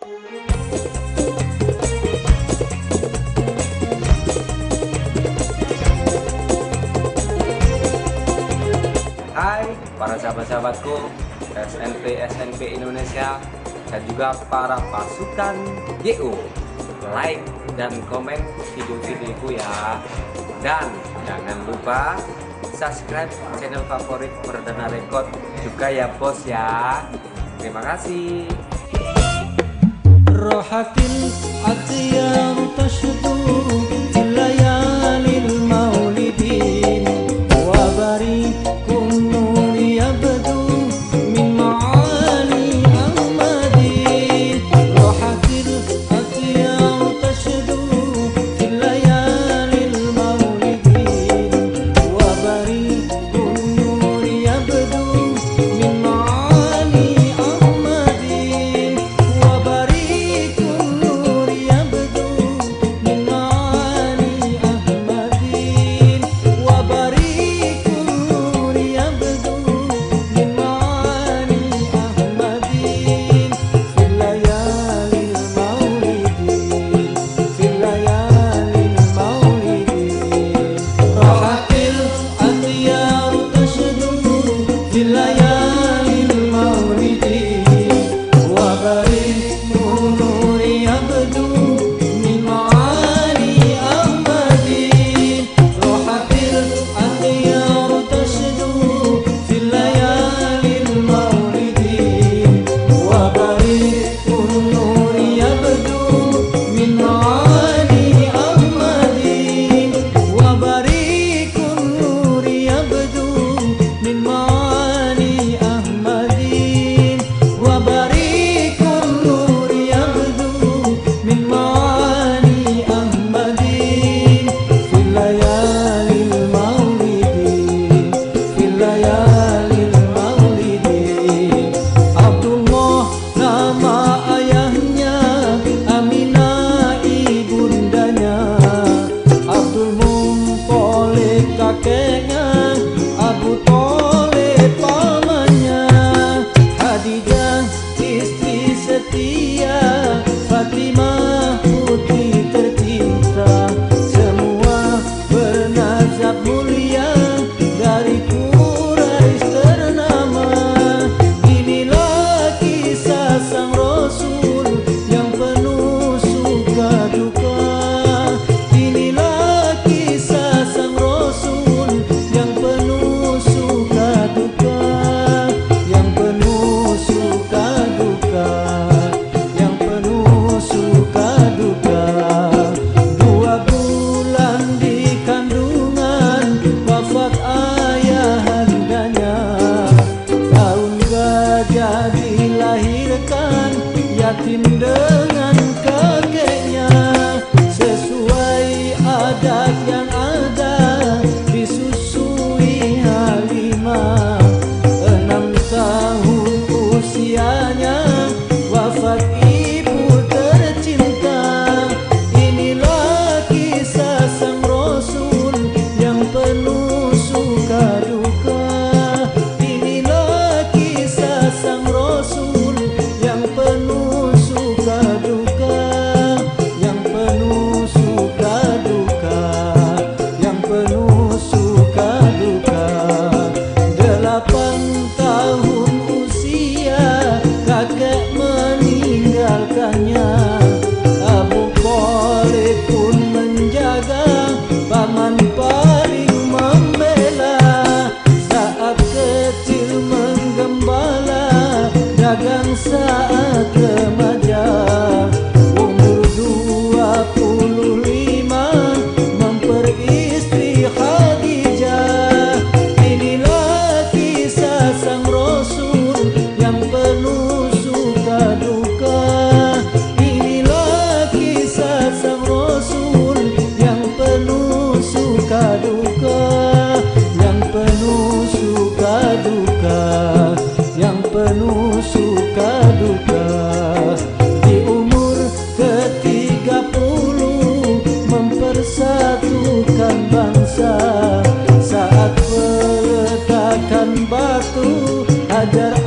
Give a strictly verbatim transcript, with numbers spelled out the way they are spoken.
Hai para sahabat-sahabatku S N P S N P Indonesia dan juga para pasukan G U, like dan komen video-videoku ya, dan jangan lupa subscribe channel favorit Perdana Record juga ya bos ya. Terima kasih. Rohatil atiyar tashdu layalil maulidin wa barikum nur yabdu min ma'ali ahmadin. Rohatil atiyar tashdu layalil maulidin wa barikum nur yabdu min ma'ali ahmadin wa barikum nur yabdu min ma'ali ahmadin wa barikum nur yabdu min ma'ali ahmadin fil layalil maulidin fil layalil maulidin. Rahatil atiyar tashdu fil layalil maulidin wa barikum nur yabdu min ma'ali ahmadin. Rahatil atiyar tashdu fil layalil maulidin wa barikum nur yabdu min ma'ali ahmadin wa barikum nur yabdu min ma'ali ahmadin wa barikum nur yabdu min ma'ali ahmadin fil layalil maulidin fil layalil maulidin. Abdullah nama ayahnya, Aminah ibundanya, Abdul Muthalib kakeknya, Abu Thalib pamannya, Khadijah istri setia, Fatimah putri tercinta, semua bernazab mulia dari Quraisy ternama. Inilah kisah sang Rasul yang penuh suka duka. Inilah kisah sang Rasul yang penuh suka duka, yang penuh suka duka, yang penuh suka duka. Dua bulan di kandungan wafat ayahandanya, tahun gajah dilahirkan yatim dengan kakeknya. Sesuai adat yang ada disusui Halimah, enam tahun usianya wafat ibu tercinta. Inilah kisah sang Rasul yang penuh suka duka. Inilah kisah sang Rasul yang penuh suka duka, yang penuh suka duka, yang penuh suka duka. Delapan tahun usia kakek meninggalkannya, Abu Thalib pun menjaga, paman paling membela. Saat kecil menggembala, dagang saat remaja, umur dua puluh lima memperistri Khadijah. Inilah kisah sang Rasul yang penuh suka duka. Inilah kisah sang Rasul yang penuh suka duka, yang penuh suka duka, yang penuh suka duka. Di umur ketiga puluh mempersatukan bangsa, saat peletakan batu Hajar